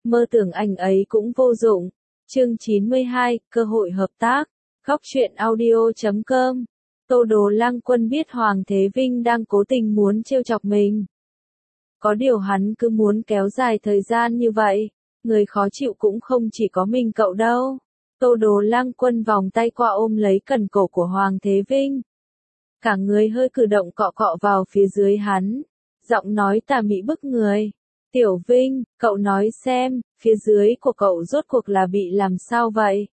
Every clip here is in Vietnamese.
Mơ tưởng anh ấy cũng vô dụng. Chương 92, cơ hội hợp tác. Góc truyện audio.com. Tô Đồ Lang Quân biết Hoàng Thế Vinh đang cố tình muốn trêu chọc mình. Có điều hắn cứ muốn kéo dài thời gian như vậy. Người khó chịu cũng không chỉ có mình cậu đâu. Tô Đồ Lang Quân vòng tay qua ôm lấy cần cổ của Hoàng Thế Vinh. Cả người hơi cử động cọ cọ vào phía dưới hắn. Giọng nói tà mị bức người. Tiểu Vinh, cậu nói xem, phía dưới của cậu rốt cuộc là bị làm sao vậy?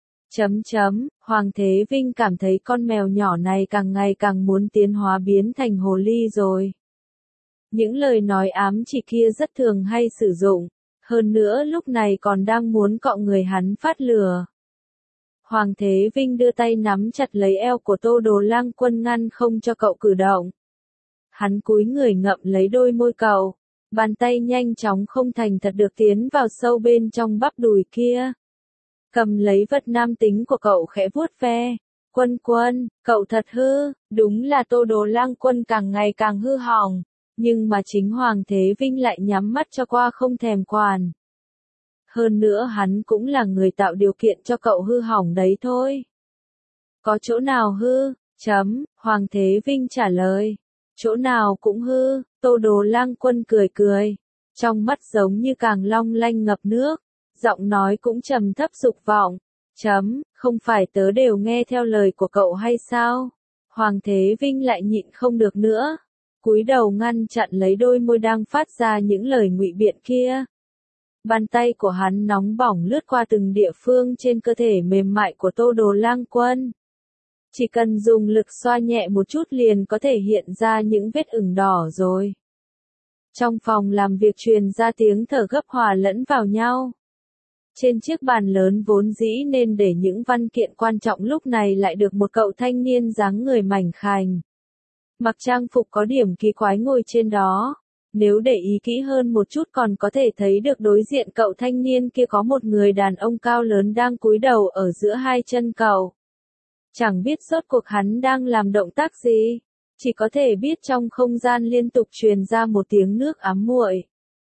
Hoàng Thế Vinh cảm thấy con mèo nhỏ này càng ngày càng muốn tiến hóa biến thành hồ ly rồi. Những lời nói ám chỉ kia rất thường hay sử dụng, hơn nữa lúc này còn đang muốn cọ người hắn phát lửa. Hoàng Thế Vinh đưa tay nắm chặt lấy eo của Tô Đồ Lang Quân ngăn không cho cậu cử động. Hắn cúi người ngậm lấy đôi môi cậu, bàn tay nhanh chóng không thành thật được tiến vào sâu bên trong bắp đùi kia. Cầm lấy vật nam tính của cậu khẽ vuốt ve. Quân, cậu thật hư, đúng là Tô Đồ Lang Quân càng ngày càng hư hỏng, nhưng mà chính Hoàng Thế Vinh lại nhắm mắt cho qua không thèm quản. Hơn nữa hắn cũng là người tạo điều kiện cho cậu hư hỏng đấy thôi. Có chỗ nào hư? Hoàng Thế Vinh trả lời. Chỗ nào cũng hư, Tô Đồ Lang Quân cười. Trong mắt giống như càng long lanh ngập nước, giọng nói cũng trầm thấp dục vọng. Không phải tớ đều nghe theo lời của cậu hay sao? Hoàng Thế Vinh lại nhịn không được nữa. Cúi đầu ngăn chặn lấy đôi môi đang phát ra những lời ngụy biện kia. Bàn tay của hắn nóng bỏng lướt qua từng địa phương trên cơ thể mềm mại của Tô Đồ Lang Quân. Chỉ cần dùng lực xoa nhẹ một chút liền có thể hiện ra những vết ửng đỏ rồi. Trong phòng làm việc truyền ra tiếng thở gấp hòa lẫn vào nhau. Trên chiếc bàn lớn vốn dĩ nên để những văn kiện quan trọng lúc này lại được một cậu thanh niên dáng người mảnh khảnh. Mặc trang phục có điểm kỳ quái ngồi trên đó. Nếu để ý kỹ hơn một chút còn có thể thấy được đối diện cậu thanh niên kia có một người đàn ông cao lớn đang cúi đầu ở giữa hai chân cậu. Chẳng biết rốt cuộc hắn đang làm động tác gì, chỉ có thể biết trong không gian liên tục truyền ra một tiếng nước ám muội.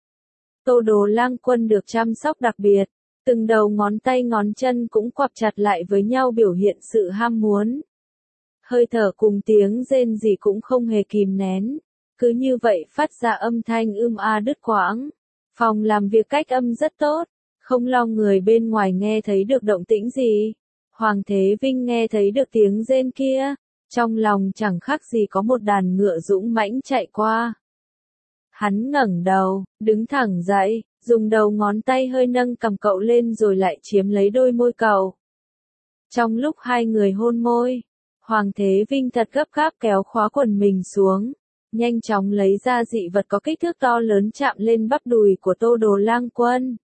Tô Đồ Lang Quân được chăm sóc đặc biệt, từng đầu ngón tay ngón chân cũng quặp chặt lại với nhau biểu hiện sự ham muốn. Hơi thở cùng tiếng rên rỉ cũng không hề kìm nén, cứ như vậy phát ra âm thanh đứt quãng. Phòng làm việc cách âm rất tốt, không lo người bên ngoài nghe thấy được động tĩnh gì. Hoàng Thế Vinh nghe thấy được tiếng rên kia, trong lòng chẳng khác gì có một đàn ngựa dũng mãnh chạy qua. Hắn ngẩng đầu, đứng thẳng dậy, dùng đầu ngón tay hơi nâng cầm cậu lên rồi lại chiếm lấy đôi môi cậu. Trong lúc hai người hôn môi, Hoàng Thế Vinh thật gấp gáp kéo khóa quần mình xuống, nhanh chóng lấy ra dị vật có kích thước to lớn chạm lên bắp đùi của Tô Đồ Lang Quân.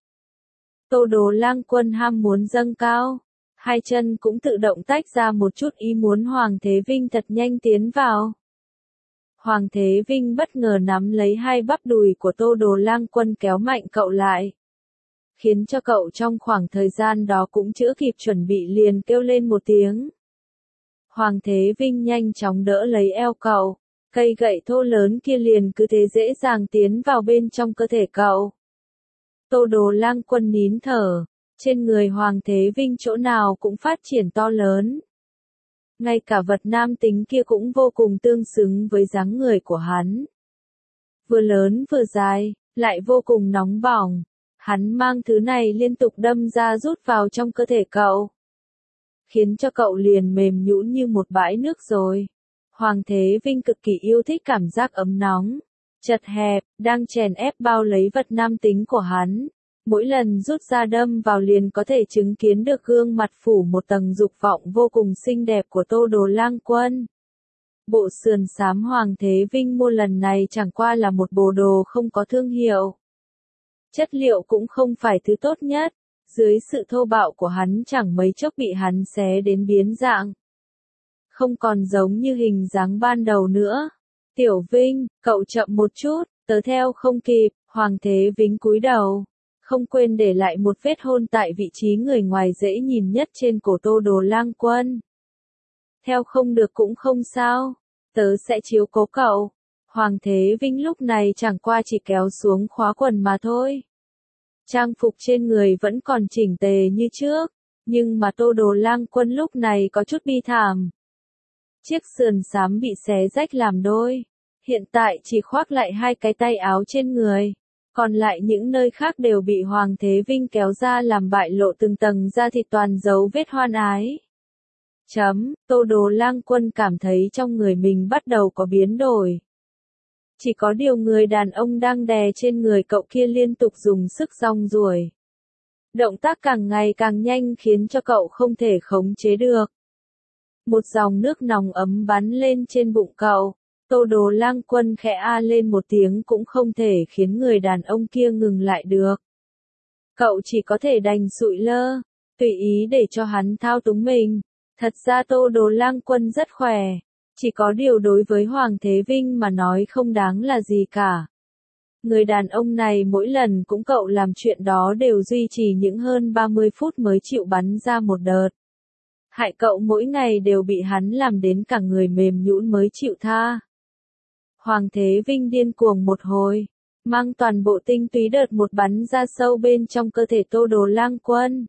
Tô Đồ Lang Quân ham muốn dâng cao. Hai chân cũng tự động tách ra một chút ý muốn Hoàng Thế Vinh thật nhanh tiến vào. Hoàng Thế Vinh bất ngờ nắm lấy hai bắp đùi của Tô Đồ Lang Quân kéo mạnh cậu lại. Khiến cho cậu trong khoảng thời gian đó cũng chưa kịp chuẩn bị liền kêu lên một tiếng. Hoàng Thế Vinh nhanh chóng đỡ lấy eo cậu, cây gậy thô lớn kia liền cứ thế dễ dàng tiến vào bên trong cơ thể cậu. Tô Đồ Lang Quân nín thở. Trên người Hoàng Thế Vinh chỗ nào cũng phát triển to lớn. Ngay cả vật nam tính kia cũng vô cùng tương xứng với dáng người của hắn. Vừa lớn vừa dài, lại vô cùng nóng bỏng. Hắn mang thứ này liên tục đâm ra rút vào trong cơ thể cậu. Khiến cho cậu liền mềm nhũn như một bãi nước rồi. Hoàng Thế Vinh cực kỳ yêu thích cảm giác ấm nóng, chật hẹp, đang chèn ép bao lấy vật nam tính của hắn. Mỗi lần rút ra đâm vào liền có thể chứng kiến được gương mặt phủ một tầng dục vọng vô cùng xinh đẹp của Tô Đồ Lang Quân. Bộ sườn xám Hoàng Thế Vinh mua lần này chẳng qua là một bộ đồ không có thương hiệu. Chất liệu cũng không phải thứ tốt nhất, dưới sự thô bạo của hắn chẳng mấy chốc bị hắn xé đến biến dạng. Không còn giống như hình dáng ban đầu nữa. Tiểu Vinh, cậu chậm một chút, tớ theo không kịp. Hoàng Thế Vinh cúi đầu. Không quên để lại một vết hôn tại vị trí người ngoài dễ nhìn nhất trên cổ Tô Đồ Lang Quân. Theo không được cũng không sao, tớ sẽ chiếu cố cậu. Hoàng Thế Vinh lúc này chẳng qua chỉ kéo xuống khóa quần mà thôi. Trang phục trên người vẫn còn chỉnh tề như trước, nhưng mà Tô Đồ Lang Quân lúc này có chút bi thảm. Chiếc sườn xám bị xé rách làm đôi, hiện tại chỉ khoác lại hai cái tay áo trên người, còn lại những nơi khác đều bị Hoàng Thế Vinh kéo ra làm bại lộ từng tầng da thịt toàn dấu vết hoan ái. Tô Đồ Lang Quân cảm thấy trong người mình bắt đầu có biến đổi. Chỉ có điều người đàn ông đang đè trên người cậu kia liên tục dùng sức rong ruổi. Động tác càng ngày càng nhanh khiến cho cậu không thể khống chế được. Một dòng nước nóng ấm bắn lên trên bụng cậu. Tô Đồ Lang Quân khẽ a lên một tiếng cũng không thể khiến người đàn ông kia ngừng lại được. Cậu chỉ có thể đành sụi lơ, tùy ý để cho hắn thao túng mình. Thật ra Tô Đồ Lang Quân rất khỏe, chỉ có điều đối với Hoàng Thế Vinh mà nói không đáng là gì cả. Người đàn ông này mỗi lần cũng cậu làm chuyện đó đều duy trì những hơn 30 phút mới chịu bắn ra một đợt. Hại cậu mỗi ngày đều bị hắn làm đến cả người mềm nhũn mới chịu tha. Hoàng Thế Vinh điên cuồng một hồi, mang toàn bộ tinh túy đợt một bắn ra sâu bên trong cơ thể Tô Đồ Lang Quân.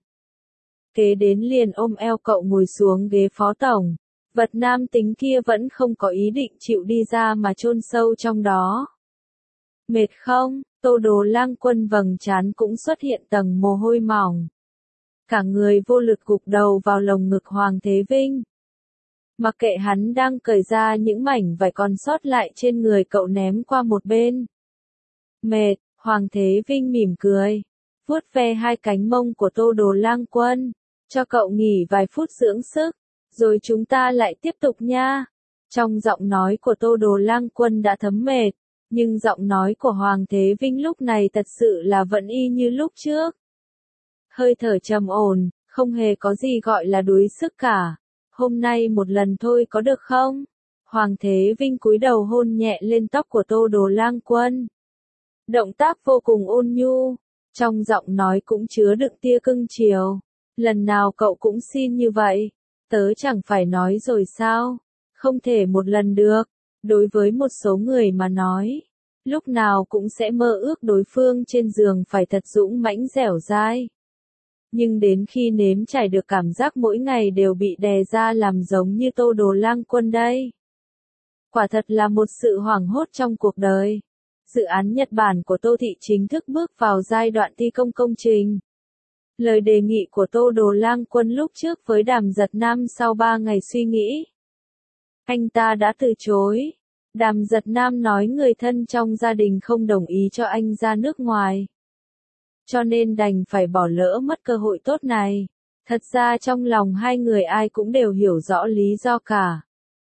Kế đến liền ôm eo cậu ngồi xuống ghế phó tổng, vật nam tính kia vẫn không có ý định chịu đi ra mà chôn sâu trong đó. Mệt không? Tô Đồ Lang Quân vầng trán cũng xuất hiện tầng mồ hôi mỏng. Cả người vô lực gục đầu vào lồng ngực Hoàng Thế Vinh. Mặc kệ hắn đang cởi ra những mảnh vải còn sót lại trên người cậu ném qua một bên. Mệt, Hoàng Thế Vinh mỉm cười, vuốt ve hai cánh mông của Tô Đồ Lang Quân, cho cậu nghỉ vài phút dưỡng sức, rồi chúng ta lại tiếp tục nha. Trong giọng nói của Tô Đồ Lang Quân đã thấm mệt, nhưng giọng nói của Hoàng Thế Vinh lúc này thật sự là vẫn y như lúc trước. Hơi thở trầm ổn, không hề có gì gọi là đuối sức cả. Hôm nay một lần thôi có được không? Hoàng Thế Vinh cúi đầu hôn nhẹ lên tóc của Tô Đồ Lang Quân. Động tác vô cùng ôn nhu, trong giọng nói cũng chứa đựng tia cưng chiều. Lần nào cậu cũng xin như vậy, tớ chẳng phải nói rồi sao? Không thể một lần được. Đối với một số người mà nói, lúc nào cũng sẽ mơ ước đối phương trên giường phải thật dũng mãnh dẻo dai. Nhưng đến khi nếm trải được cảm giác mỗi ngày đều bị đè ra làm giống như Tô Đồ Lang Quân đây. Quả thật là một sự hoảng hốt trong cuộc đời. Dự án Nhật Bản của Tô Thị chính thức bước vào giai đoạn thi công công trình. Lời đề nghị của Tô Đồ Lang Quân lúc trước với Đàm Giật Nam sau 3 ngày suy nghĩ, anh ta đã từ chối. Đàm Giật Nam nói người thân trong gia đình không đồng ý cho anh ra nước ngoài. Cho nên đành phải bỏ lỡ mất cơ hội tốt này. Thật ra trong lòng hai người ai cũng đều hiểu rõ lý do cả.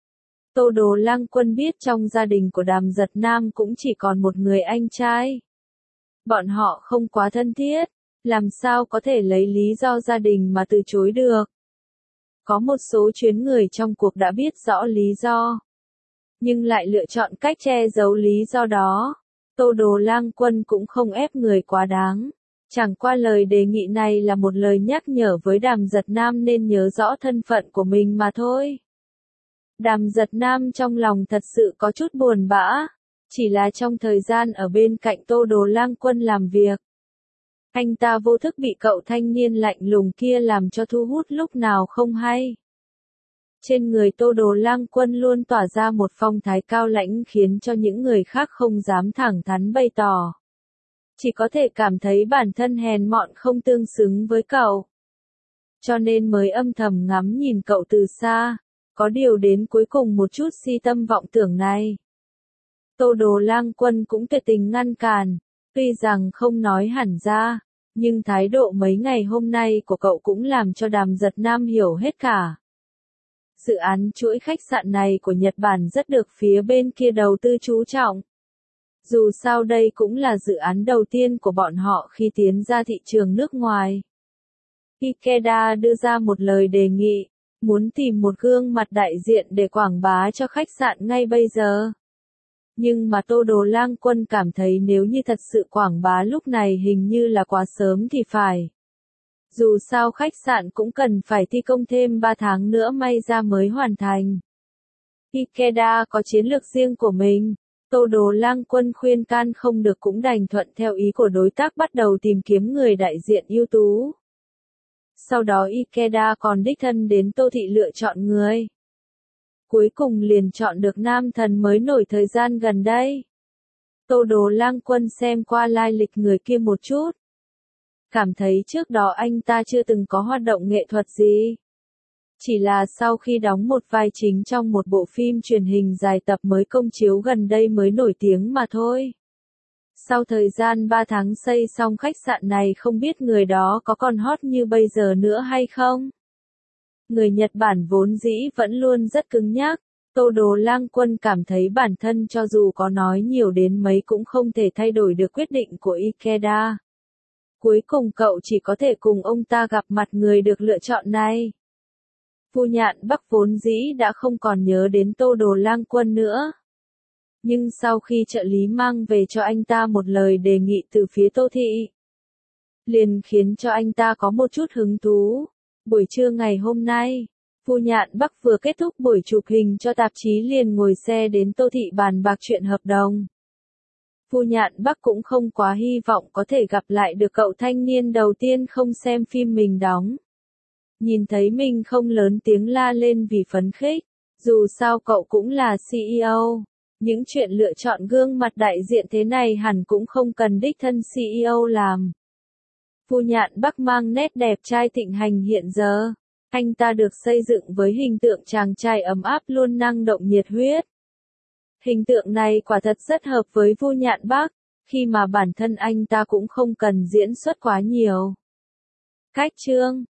Tô Đồ Lang Quân biết trong gia đình của Đàm Giật Nam cũng chỉ còn một người anh trai. Bọn họ không quá thân thiết, làm sao có thể lấy lý do gia đình mà từ chối được. Có một số chuyến người trong cuộc đã biết rõ lý do, nhưng lại lựa chọn cách che giấu lý do đó. Tô Đồ Lang Quân cũng không ép người quá đáng. Chẳng qua lời đề nghị này là một lời nhắc nhở với Đàm Giật Nam nên nhớ rõ thân phận của mình mà thôi. Đàm Giật Nam trong lòng thật sự có chút buồn bã, chỉ là trong thời gian ở bên cạnh Tô Đồ Lang Quân làm việc, anh ta vô thức bị cậu thanh niên lạnh lùng kia làm cho thu hút lúc nào không hay. Trên người Tô Đồ Lang Quân luôn tỏa ra một phong thái cao lãnh khiến cho những người khác không dám thẳng thắn bày tỏ. Chỉ có thể cảm thấy bản thân hèn mọn không tương xứng với cậu. Cho nên mới âm thầm ngắm nhìn cậu từ xa, có điều đến cuối cùng một chút si tâm vọng tưởng này. Tô Đồ Lang Quân cũng tuyệt tình ngăn cản, tuy rằng không nói hẳn ra, nhưng thái độ mấy ngày hôm nay của cậu cũng làm cho Đàm Giật Nam hiểu hết cả. Dự án chuỗi khách sạn này của Nhật Bản rất được phía bên kia đầu tư chú trọng. Dù sao đây cũng là dự án đầu tiên của bọn họ khi tiến ra thị trường nước ngoài. Ikeda đưa ra một lời đề nghị, muốn tìm một gương mặt đại diện để quảng bá cho khách sạn ngay bây giờ. Nhưng mà Tô Đồ Lang Quân cảm thấy nếu như thật sự quảng bá lúc này hình như là quá sớm thì phải. Dù sao khách sạn cũng cần phải thi công thêm 3 tháng nữa may ra mới hoàn thành. Ikeda có chiến lược riêng của mình, Tô Đồ Lang Quân khuyên can không được cũng đành thuận theo ý của đối tác bắt đầu tìm kiếm người đại diện ưu tú. Sau đó Ikeda còn đích thân đến Tô Thị lựa chọn người. Cuối cùng liền chọn được nam thần mới nổi thời gian gần đây. Tô Đồ Lang Quân xem qua lai lịch người kia một chút. Cảm thấy trước đó anh ta chưa từng có hoạt động nghệ thuật gì. Chỉ là sau khi đóng một vai chính trong một bộ phim truyền hình dài tập mới công chiếu gần đây mới nổi tiếng mà thôi. Sau thời gian 3 tháng xây xong khách sạn này không biết người đó có còn hot như bây giờ nữa hay không? Người Nhật Bản vốn dĩ vẫn luôn rất cứng nhắc. Tô Đồ Lang Quân cảm thấy bản thân cho dù có nói nhiều đến mấy cũng không thể thay đổi được quyết định của Ikeda. Cuối cùng cậu chỉ có thể cùng ông ta gặp mặt người được lựa chọn này. Phu Nhạn Bắc vốn dĩ đã không còn nhớ đến Tô Đồ Lang Quân nữa. Nhưng sau khi trợ lý mang về cho anh ta một lời đề nghị từ phía Tô Thị, liền khiến cho anh ta có một chút hứng thú. Buổi trưa ngày hôm nay, Phu Nhạn Bắc vừa kết thúc buổi chụp hình cho tạp chí liền ngồi xe đến Tô Thị bàn bạc chuyện hợp đồng. Phu Nhạn Bắc cũng không quá hy vọng có thể gặp lại được cậu thanh niên đầu tiên không xem phim mình đóng. Nhìn thấy mình không lớn tiếng la lên vì phấn khích, dù sao cậu cũng là CEO. Những chuyện lựa chọn gương mặt đại diện thế này hẳn cũng không cần đích thân CEO làm. Phu Nhạn Bắc mang nét đẹp trai thịnh hành hiện giờ. Anh ta được xây dựng với hình tượng chàng trai ấm áp luôn năng động nhiệt huyết. Hình tượng này quả thật rất hợp với Phu Nhạn Bắc, khi mà bản thân anh ta cũng không cần diễn xuất quá nhiều. Cách chương